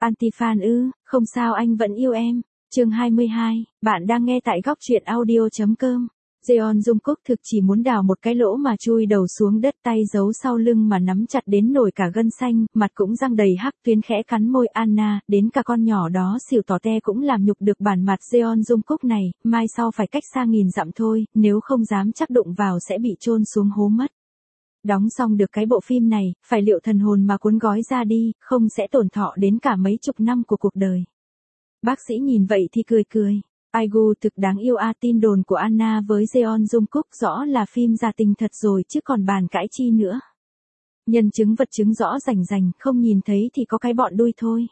Anti-fan ư, không sao anh vẫn yêu em. Chương 22, bạn đang nghe tại góc truyện audio.com. Jeon Jungkook thực chỉ muốn đào một cái lỗ mà chui đầu xuống đất, tay giấu sau lưng mà nắm chặt đến nổi cả gân xanh, mặt cũng răng đầy hắc tuyến, khẽ cắn môi. Anna, đến cả con nhỏ đó xỉu tỏ te cũng làm nhục được bản mặt Jeon Jungkook này, mai sau phải cách xa nghìn dặm thôi, nếu không dám chắc đụng vào sẽ bị chôn xuống hố mất. Đóng xong được cái bộ phim này, phải liệu thần hồn mà cuốn gói ra đi, không sẽ tổn thọ đến cả mấy chục năm của cuộc đời. Bác sĩ nhìn vậy thì cười cười. Aigu thực đáng yêu a. Tin đồn của Anna với Jeon Jungkook rõ là phim giả tình thật rồi chứ còn bàn cãi chi nữa. Nhân chứng vật chứng rõ rành rành, không nhìn thấy thì có cái bọn đuôi thôi.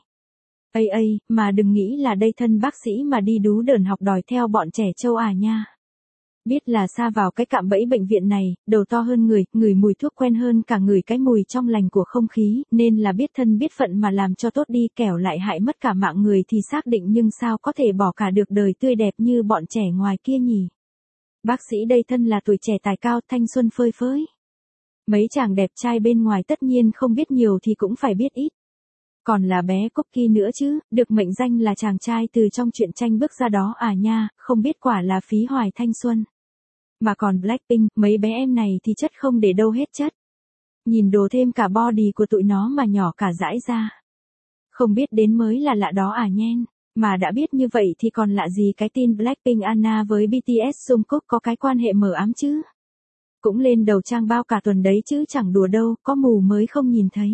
Mà đừng nghĩ là đây thân bác sĩ mà đi đú đờn học đòi theo bọn trẻ trâu à nha. Biết là sa vào cái cạm bẫy bệnh viện này, đầu to hơn người, ngửi mùi thuốc quen hơn cả ngửi cái mùi trong lành của không khí, nên là biết thân biết phận mà làm cho tốt đi, kẻo lại hại mất cả mạng người thì xác định, nhưng sao có thể bỏ cả được đời tươi đẹp như bọn trẻ ngoài kia nhỉ. Bác sĩ đây thân là tuổi trẻ tài cao, thanh xuân phơi phới. Mấy chàng đẹp trai bên ngoài tất nhiên không biết nhiều thì cũng phải biết ít. Còn là bé Cookie nữa chứ, được mệnh danh là chàng trai từ trong truyện tranh bước ra đó à nha, không biết quả là phí hoài thanh xuân. Mà còn Blackpink, mấy bé em này thì chất không để đâu hết chất. Nhìn đồ thêm cả body của tụi nó mà nhỏ cả dãi ra. Không biết đến mới là lạ đó à nhen. Mà đã biết như vậy thì còn lạ gì cái tin Blackpink Anna với BTS Jungkook có cái quan hệ mờ ám chứ. Cũng lên đầu trang bao cả tuần đấy chứ chẳng đùa đâu, có mù mới không nhìn thấy.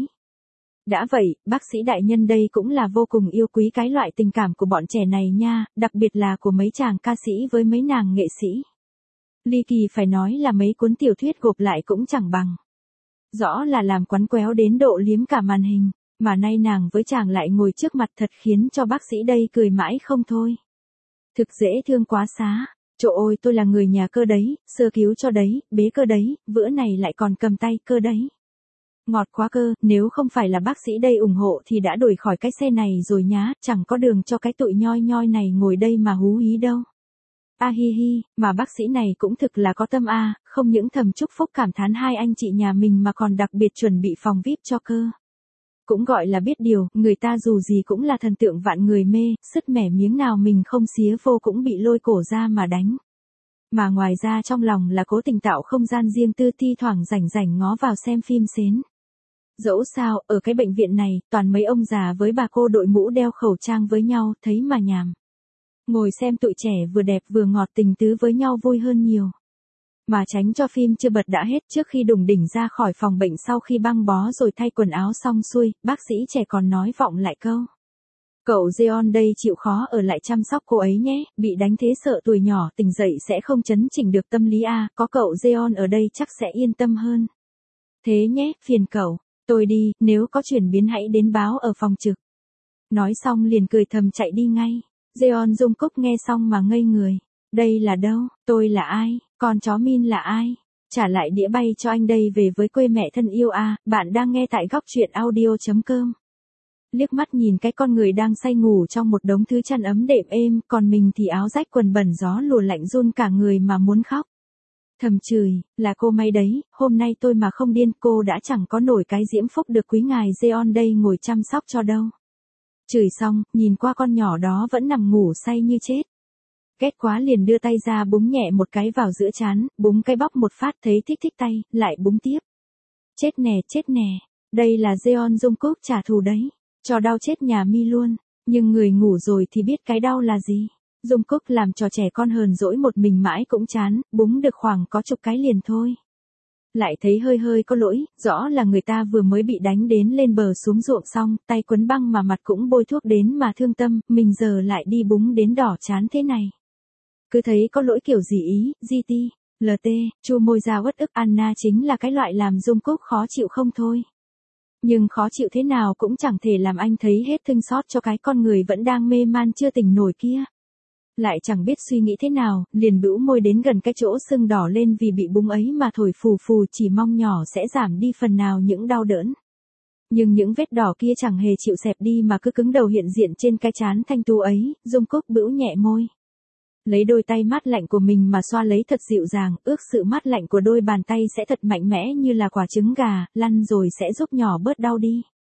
Đã vậy, bác sĩ đại nhân đây cũng là vô cùng yêu quý cái loại tình cảm của bọn trẻ này nha, đặc biệt là của mấy chàng ca sĩ với mấy nàng nghệ sĩ. Ly kỳ phải nói là mấy cuốn tiểu thuyết gộp lại cũng chẳng bằng. Rõ là làm quắn quéo đến độ liếm cả màn hình, mà nay nàng với chàng lại ngồi trước mặt thật khiến cho bác sĩ đây cười mãi không thôi. Thực dễ thương quá xá. Trời ơi, tôi là người nhà cơ đấy, sơ cứu cho đấy, bế cơ đấy, bữa này lại còn cầm tay cơ đấy. Ngọt quá cơ, nếu không phải là bác sĩ đây ủng hộ thì đã đuổi khỏi cái xe này rồi nhá, chẳng có đường cho cái tụi nhoi nhoi này ngồi đây mà hú hí đâu. A hi hi, mà bác sĩ này cũng thực là có tâm a, không những thầm chúc phúc cảm thán hai anh chị nhà mình mà còn đặc biệt chuẩn bị phòng VIP cho cơ. Cũng gọi là biết điều, người ta dù gì cũng là thần tượng vạn người mê, sứt mẻ miếng nào mình không xía vô cũng bị lôi cổ ra mà đánh. Mà ngoài ra trong lòng là cố tình tạo không gian riêng tư, thi thoảng rảnh rảnh ngó vào xem phim xến. Dẫu sao, ở cái bệnh viện này, toàn mấy ông già với bà cô đội mũ đeo khẩu trang với nhau, thấy mà nhàm. Ngồi xem tụi trẻ vừa đẹp vừa ngọt tình tứ với nhau vui hơn nhiều. Mà tránh cho phim chưa bật đã hết, trước khi đùng đỉnh ra khỏi phòng bệnh sau khi băng bó rồi thay quần áo xong xuôi, bác sĩ trẻ còn nói vọng lại câu. Cậu Jeon đây chịu khó ở lại chăm sóc cô ấy nhé, bị đánh thế sợ tuổi nhỏ tỉnh dậy sẽ không chấn chỉnh được tâm lý a, có cậu Jeon ở đây chắc sẽ yên tâm hơn. Thế nhé, phiền cậu, tôi đi, nếu có chuyển biến hãy đến báo ở phòng trực. Nói xong liền cười thầm chạy đi ngay. Jeon Jungkook nghe xong mà ngây người. Đây là đâu, tôi là ai, con chó Min là ai? Trả lại đĩa bay cho anh đây về với quê mẹ thân yêu a. Bạn đang nghe tại góc truyện audio.com. Liếc mắt nhìn cái con người đang say ngủ trong một đống thứ chăn ấm đệm êm, còn mình thì áo rách quần bẩn gió lùa lạnh run cả người mà muốn khóc. Thầm chửi, là cô may đấy, hôm nay tôi mà không điên cô đã chẳng có nổi cái diễm phúc được quý ngài Jeon đây ngồi chăm sóc cho đâu. Chửi xong, nhìn qua con nhỏ đó vẫn nằm ngủ say như chết. Ghét quá liền đưa tay ra búng nhẹ một cái vào giữa trán, búng cái bóc một phát thấy thích thích tay, lại búng tiếp. Chết nè, đây là Jeon Jungkook trả thù đấy, cho đau chết nhà mi luôn, nhưng người ngủ rồi thì biết cái đau là gì. Jungkook làm trò trẻ con hờn dỗi một mình mãi cũng chán, búng được khoảng có chục cái liền thôi. Lại thấy hơi có lỗi, rõ là người ta vừa mới bị đánh đến lên bờ xuống ruộng xong, tay quấn băng mà mặt cũng bôi thuốc đến mà thương tâm, mình giờ lại đi búng đến đỏ chán thế này. Cứ thấy có lỗi kiểu gì ý, GT, LT, chu môi ra uất ức. Anna chính là cái loại làm Jungkook khó chịu không thôi. Nhưng khó chịu thế nào cũng chẳng thể làm anh thấy hết thương xót cho cái con người vẫn đang mê man chưa tỉnh nổi kia. Lại chẳng biết suy nghĩ thế nào, liền bĩu môi đến gần cái chỗ sưng đỏ lên vì bị búng ấy mà thổi phù phù, chỉ mong nhỏ sẽ giảm đi phần nào những đau đớn. Nhưng những vết đỏ kia chẳng hề chịu xẹp đi mà cứ cứng đầu hiện diện trên cái trán thanh tú ấy. Jungkook bĩu nhẹ môi. Lấy đôi tay mát lạnh của mình mà xoa lấy thật dịu dàng, ước sự mát lạnh của đôi bàn tay sẽ thật mạnh mẽ như là quả trứng gà, lăn rồi sẽ giúp nhỏ bớt đau đi.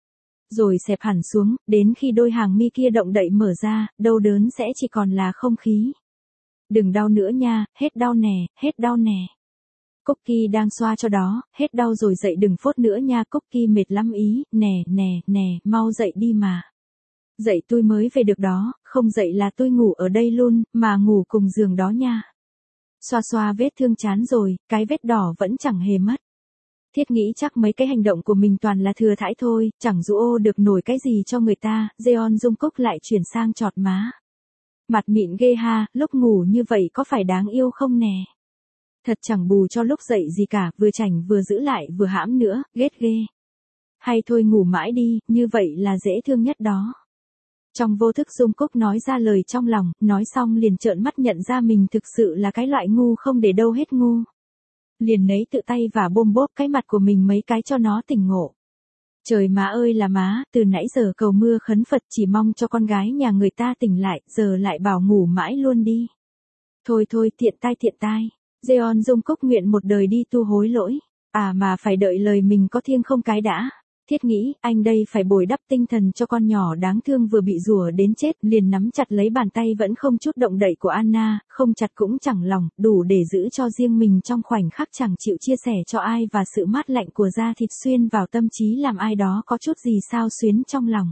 rồi xẹp hẳn xuống, đến khi đôi hàng mi kia động đậy mở ra, đau đớn sẽ chỉ còn là không khí. Đừng đau nữa nha, hết đau nè, hết đau nè. Cookie đang xoa cho đó, hết đau rồi dậy đừng phốt nữa nha, Cookie mệt lắm ý, nè, mau dậy đi mà. Dậy tôi mới về được đó, không dậy là tôi ngủ ở đây luôn, mà ngủ cùng giường đó nha. Xoa xoa vết thương chán rồi, cái vết đỏ vẫn chẳng hề mất. Thiết nghĩ chắc mấy cái hành động của mình toàn là thừa thãi thôi, chẳng dụ ô được nổi cái gì cho người ta, Jeon Jungkook lại chuyển sang chọt má. Mặt mịn ghê ha, lúc ngủ như vậy có phải đáng yêu không nè? Thật chẳng bù cho lúc dậy gì cả, vừa chảnh vừa giữ lại vừa hãm nữa, ghét ghê. Hay thôi ngủ mãi đi, như vậy là dễ thương nhất đó. Trong vô thức Jungkook nói ra lời trong lòng, nói xong liền trợn mắt nhận ra mình thực sự là cái loại ngu không để đâu hết ngu. Liền nấy tự tay và bôm bốp cái mặt của mình mấy cái cho nó tỉnh ngộ. Trời má ơi là má, từ nãy giờ cầu mưa khấn Phật chỉ mong cho con gái nhà người ta tỉnh lại, giờ lại bảo ngủ mãi luôn đi. Thôi tiện tai. Jeon Jungkook nguyện một đời đi tu hối lỗi. À mà phải đợi lời mình có thiêng không cái đã. Thiết nghĩ, anh đây phải bồi đắp tinh thần cho con nhỏ đáng thương vừa bị rủa đến chết, liền nắm chặt lấy bàn tay vẫn không chút động đậy của Anna, không chặt cũng chẳng lòng, đủ để giữ cho riêng mình trong khoảnh khắc chẳng chịu chia sẻ cho ai và sự mát lạnh của da thịt xuyên vào tâm trí làm ai đó có chút gì sao xuyến trong lòng.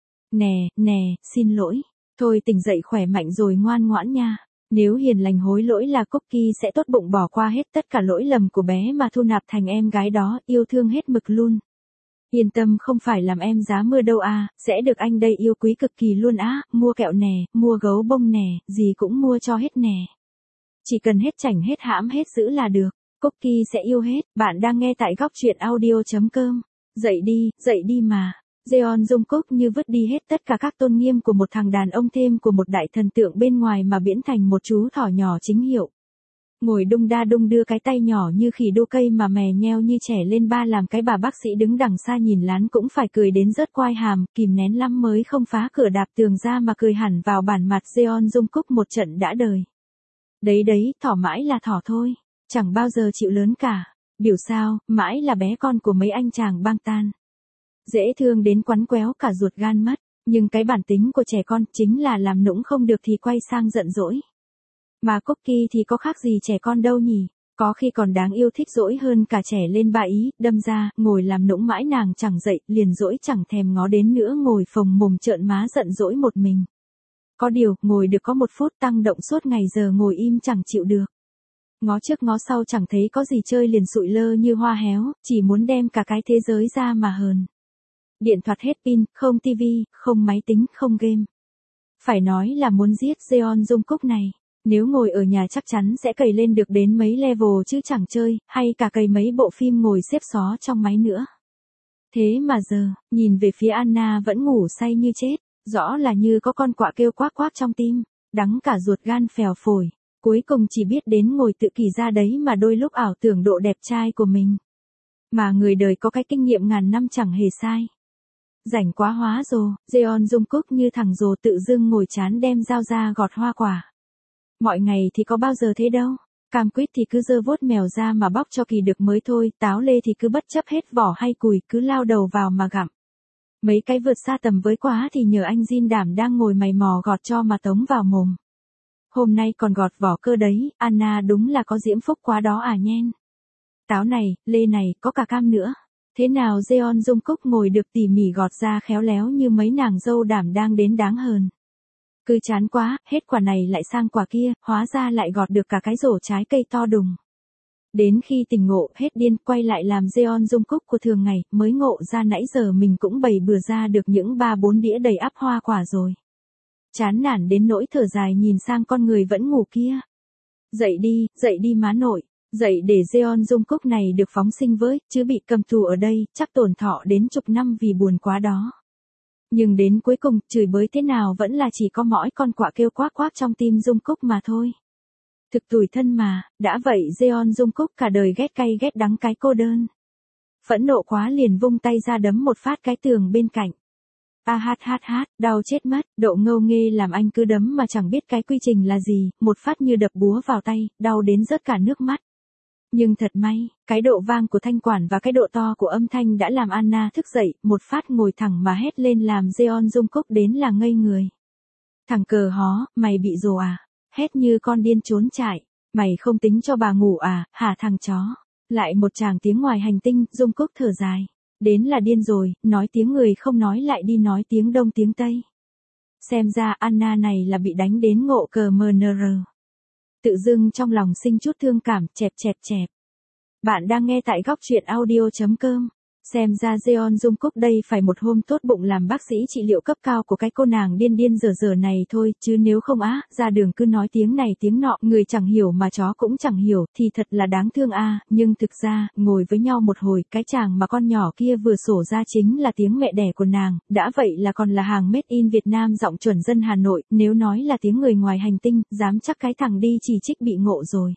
Nè, xin lỗi. Thôi tỉnh dậy khỏe mạnh rồi ngoan ngoãn nha. Nếu hiền lành hối lỗi là Cookie sẽ tốt bụng bỏ qua hết tất cả lỗi lầm của bé mà thu nạp thành em gái đó, yêu thương hết mực luôn. Yên tâm không phải làm em giá mưa đâu à, sẽ được anh đây yêu quý cực kỳ luôn á, mua kẹo nè, mua gấu bông nè, gì cũng mua cho hết nè. Chỉ cần hết chảnh hết hãm hết giữ là được, Cookie sẽ yêu hết, bạn đang nghe tại góc truyện audio.com. Dậy đi mà. Jeon Jungkook như vứt đi hết tất cả các tôn nghiêm của một thằng đàn ông thêm của một đại thần tượng bên ngoài mà biến thành một chú thỏ nhỏ chính hiệu. Ngồi đung đa đung đưa cái tay nhỏ như khỉ đu cây mà mè nheo như trẻ lên ba làm cái bà bác sĩ đứng đằng xa nhìn lán cũng phải cười đến rớt quai hàm, kìm nén lắm mới không phá cửa đạp tường ra mà cười hẳn vào bản mặt Jeon Jungkook một trận đã đời. Đấy, thỏ mãi là thỏ thôi, chẳng bao giờ chịu lớn cả, biểu sao, mãi là bé con của mấy anh chàng bang tan. Dễ thương đến quắn quéo cả ruột gan mất, nhưng cái bản tính của trẻ con chính là làm nũng không được thì quay sang giận dỗi. Mà Cookie thì có khác gì trẻ con đâu nhỉ, có khi còn đáng yêu thích dỗi hơn cả trẻ lên 3 ý, đâm ra, ngồi làm nũng mãi nàng chẳng dậy, liền dỗi chẳng thèm ngó đến nữa ngồi phồng mồm trợn má giận dỗi một mình. Có điều, ngồi được có 1 phút tăng động suốt ngày giờ ngồi im chẳng chịu được. Ngó trước ngó sau chẳng thấy có gì chơi liền sụi lơ như hoa héo, chỉ muốn đem cả cái thế giới ra mà hờn. Điện thoại hết pin, không tivi, không máy tính, không game. Phải nói là muốn giết Jeon Jungkook này. Nếu ngồi ở nhà chắc chắn sẽ cày lên được đến mấy level chứ chẳng chơi, hay cả cày mấy bộ phim ngồi xếp xó trong máy nữa. Thế mà giờ, nhìn về phía Anna vẫn ngủ say như chết, rõ là như có con quạ kêu quác quác trong tim, đắng cả ruột gan phèo phổi, cuối cùng chỉ biết đến ngồi tự kỷ ra đấy mà đôi lúc ảo tưởng độ đẹp trai của mình. Mà người đời có cái kinh nghiệm ngàn năm chẳng hề sai. Rảnh quá hóa rồ, Jeon Jungkook như thằng rồ tự dưng ngồi chán đem dao ra gọt hoa quả. Mọi ngày thì có bao giờ thế đâu, cam quýt thì cứ giơ vuốt mèo ra mà bóc cho kỳ được mới thôi, táo lê thì cứ bất chấp hết vỏ hay cùi cứ lao đầu vào mà gặm. Mấy cái vượt xa tầm với quá thì nhờ anh Jin đảm đang ngồi mày mò gọt cho mà tống vào mồm. Hôm nay còn gọt vỏ cơ đấy, Anna đúng là có diễm phúc quá đó à nhen. Táo này, lê này, có cả cam nữa. Thế nào Jeon Jungkook ngồi được tỉ mỉ gọt ra khéo léo như mấy nàng dâu đảm đang đến đáng hờn. Cứ chán quá, hết quả này lại sang quả kia, hóa ra lại gọt được cả cái rổ trái cây to đùng. Đến khi tỉnh ngộ, hết điên, quay lại làm Jeon Jungkook của thường ngày, mới ngộ ra nãy giờ mình cũng bày bừa ra được những 3-4 đĩa đầy ắp hoa quả rồi. Chán nản đến nỗi thở dài nhìn sang con người vẫn ngủ kia. Dậy đi má nội, dậy để Jeon Jungkook này được phóng sinh với, chứ bị cầm tù ở đây, chắc tổn thọ đến chục năm vì buồn quá đó. Nhưng đến cuối cùng, chửi bới thế nào vẫn là chỉ có mỗi con quạ kêu quác quác trong tim Jungkook mà thôi. Thực tủi thân mà, đã vậy Jeon Jungkook cả đời ghét cay ghét đắng cái cô đơn. Phẫn nộ quá liền vung tay ra đấm một phát cái tường bên cạnh. Đau chết mất, độ ngâu nghê làm anh cứ đấm mà chẳng biết cái quy trình là gì, một phát như đập búa vào tay, đau đến rớt cả nước mắt. Nhưng thật may, cái độ vang của thanh quản và cái độ to của âm thanh đã làm Anna thức dậy, một phát ngồi thẳng mà hét lên làm Jeon Jungkook đến là ngây người. Thằng cờ hó, mày bị rồ à? Hét như con điên trốn chạy. Mày không tính cho bà ngủ à, hả thằng chó? Lại một tràng tiếng ngoài hành tinh, Jungkook thở dài. Đến là điên rồi, nói tiếng người không nói lại đi nói tiếng Đông tiếng Tây. Xem ra Anna này là bị đánh đến ngộ cờ MNR. Tự dưng trong lòng sinh chút thương cảm, chẹp chẹp chẹp. Bạn đang nghe tại góc truyện audio.com. Xem ra Jeon Jungkook đây phải một hôm tốt bụng làm bác sĩ trị liệu cấp cao của cái cô nàng điên điên dở này thôi, chứ nếu không ra đường cứ nói tiếng này tiếng nọ, người chẳng hiểu mà chó cũng chẳng hiểu, thì thật là đáng thương nhưng thực ra, ngồi với nhau một hồi, cái chàng mà con nhỏ kia vừa sổ ra chính là tiếng mẹ đẻ của nàng, đã vậy là còn là hàng made in Việt Nam giọng chuẩn dân Hà Nội, nếu nói là tiếng người ngoài hành tinh, dám chắc cái thằng đi chỉ trích bị ngộ rồi.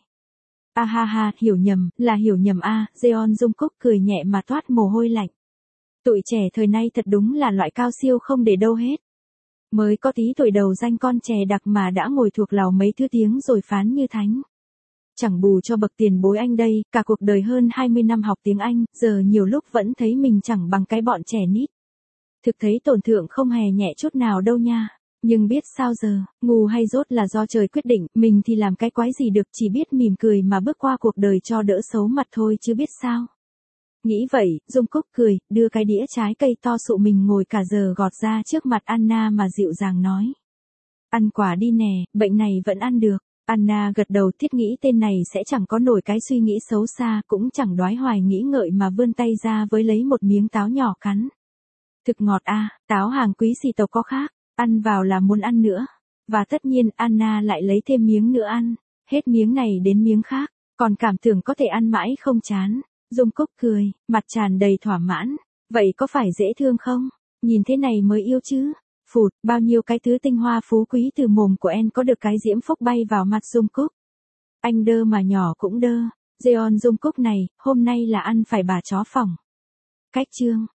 Ha ha, hiểu nhầm, là hiểu nhầm Jeon Jungkook cười nhẹ mà toát mồ hôi lạnh. Tụi trẻ thời nay thật đúng là loại cao siêu không để đâu hết. Mới có tí tuổi đầu danh con chè đặc mà đã ngồi thuộc lào mấy thứ tiếng rồi phán như thánh. Chẳng bù cho bậc tiền bối anh đây, cả cuộc đời hơn 20 năm học tiếng Anh, giờ nhiều lúc vẫn thấy mình chẳng bằng cái bọn trẻ nít. Thực thấy tổn thượng không hề nhẹ chút nào đâu nha. Nhưng biết sao giờ, ngu hay dốt là do trời quyết định, mình thì làm cái quái gì được, chỉ biết mỉm cười mà bước qua cuộc đời cho đỡ xấu mặt thôi chứ biết sao. Nghĩ vậy, Jungkook cười, đưa cái đĩa trái cây to sụ mình ngồi cả giờ gọt ra trước mặt Anna mà dịu dàng nói. Ăn quả đi nè, bệnh này vẫn ăn được. Anna gật đầu, thiết nghĩ tên này sẽ chẳng có nổi cái suy nghĩ xấu xa, cũng chẳng đoái hoài nghĩ ngợi mà vươn tay ra với lấy một miếng táo nhỏ cắn. Thực ngọt táo hàng quý xì tộc có khác. Ăn vào là muốn ăn nữa. Và tất nhiên Anna lại lấy thêm miếng nữa ăn. Hết miếng này đến miếng khác. Còn cảm tưởng có thể ăn mãi không chán. Jungkook cười, mặt tràn đầy thỏa mãn. Vậy có phải dễ thương không? Nhìn thế này mới yêu chứ. Phụt, bao nhiêu cái thứ tinh hoa phú quý từ mồm của em có được cái diễm phúc bay vào mặt Jungkook. Anh đơ mà nhỏ cũng đơ. Jeon Jungkook này, hôm nay là ăn phải bà chó phỏng. Cách chương.